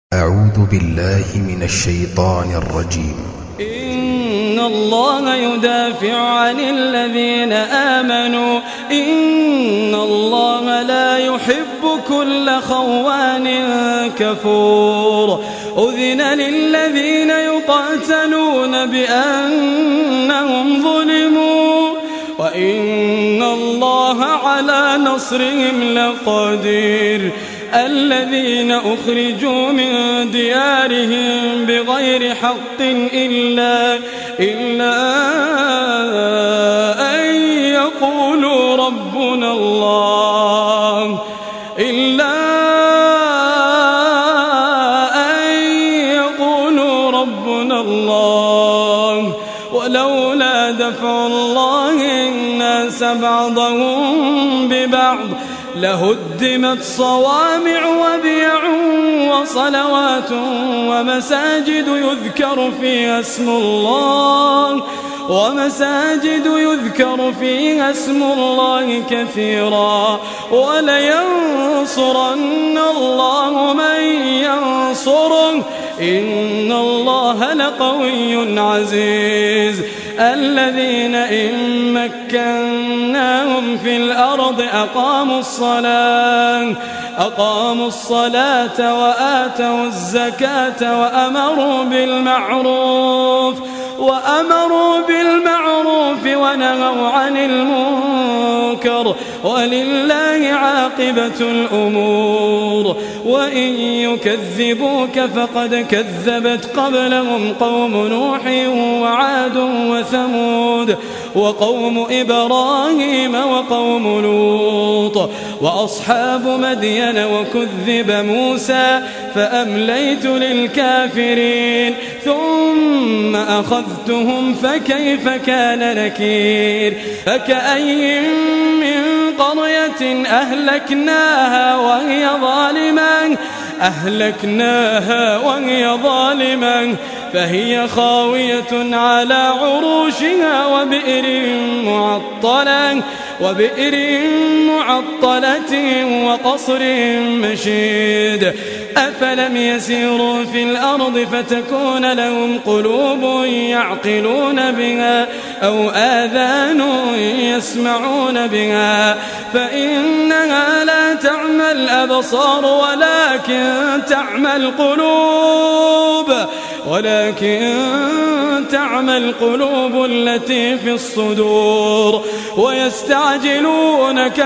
أعوذ بالله من الشيطان الرجيم. إن الله يدافع عن الذين آمنوا إن الله لا يحب كل خوان كفور. أذن للذين يقاتلون بأنهم ظلموا وإن الله على نصرهم لقدير. الذين أخرجوا من ديارهم بغير حق إلا أن يقولوا ربنا الله ولولا دفع الله الناس بعضهم ببعض لهدمت صوامع وبيع وصلوات ومساجد يذكر فيها اسم الله كثيرا ولينصرن الله من ينصره إن الله لقوي عزيز. الذين إن مكناهم في الأرض أقاموا الصلاة وآتوا الزكاة وأمروا بالمعروف ونهوا عن المنكر ولله عاقبة الأمور. وإن يكذبوك فقد كذبت قبلهم قوم نوح وعاد وثمود وقوم إبراهيم وقوم لوط وأصحاب مدين وكذب موسى فأمليت للكافرين ثم أخذتهم فكيف كان نكير. فكأي من قرية أهلكناها وهي ظالمة فهي خاوية على عروشها وبئر معطلة وقصر مشيد. أفلم يسيروا في الأرض فتكون لهم قلوب يعقلون بها أو آذان يسمعون بها فإنها لا تعمى الأبصار ولكن تعمى القلوب التي في الصدور. ويستعجلونك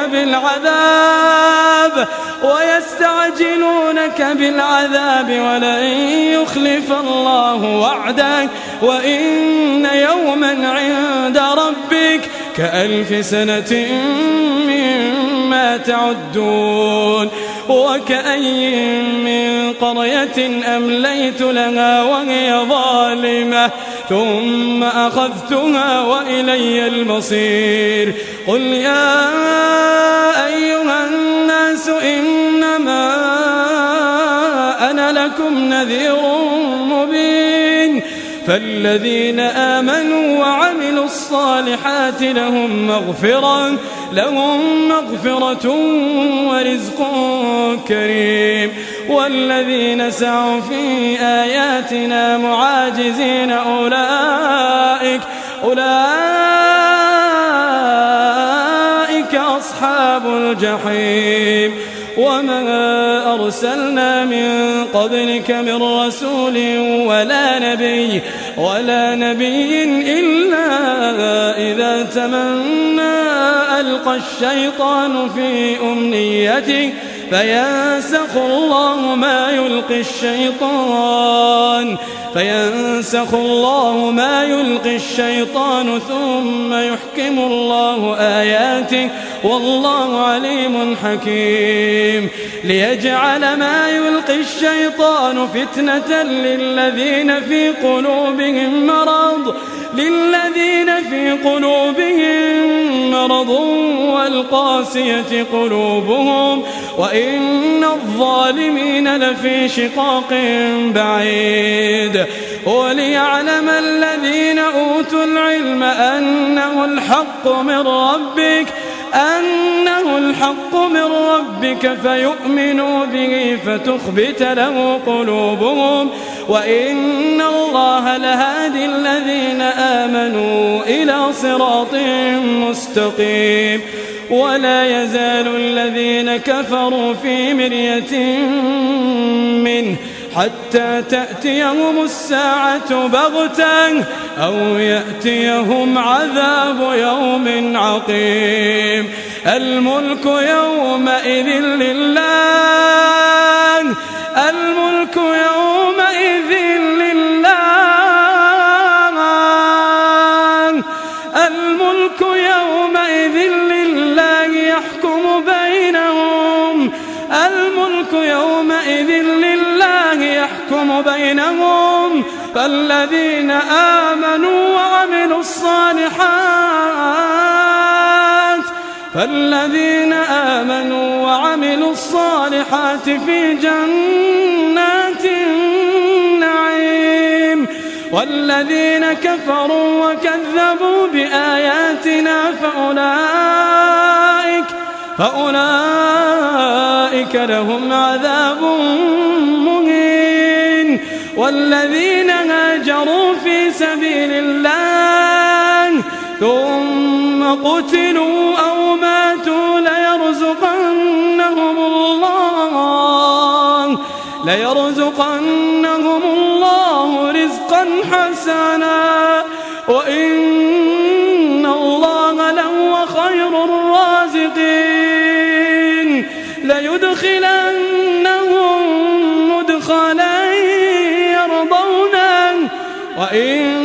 بالعذاب ولن يخلف الله وعده وإن يوما عند ربك كألف سنة مما تعدون. وكأي من قرية أمليت لها وهي ظالمة ثم أخذتها وإلي المصير. قل يا أيها الناس إنما أنا لكم نذير مبين. فالذين آمنوا وعملوا الصالحات لهم مغفرة ورزق كريم. والذين سعوا في آياتنا معاجزين أولئك أصحاب الجحيم. وما أرسلنا من قبلك من رسول ولا نبي إلا إذا تمنى ألقى الشيطان في أمنيته فينسخ الله ما يلقي الشيطان ثم يحكم الله آياته والله عليم حكيم. ليجعل ما يلقي الشيطان فتنة للذين في قلوبهم مرض والقاسية قلوبهم وإن الظالمين لفي شقاق بعيد. وليعلم الذين أوتوا العلم أنه الحق من ربك أنه الحق من ربك فيؤمنوا به فتخبت له قلوبهم وإن الله لهادي الذين آمنوا إلى صراط مستقيم ولا يزال الذين كفروا في مرية منه حتى تأتيهم الساعة بغتة أو يأتيهم عذاب يوم عقيم الملك يومئذ لله الملك يومئذ لله الملك يومئذ لله يحكم بينهم الملك يومئذ لله يحكم بينهم فالذين آمنوا وعملوا الصالحات في جنات النعيم والذين كفروا وكذبوا بآياتنا فأولئك لهم عذاب مهين والذين هاجروا في سبيل الله ثم قتلوا أو ماتوا ليرزقنهم الله رزقا حسنا وإن الله لهو خير الرازقين ليدخلنهم مدخلا يرضونه وإن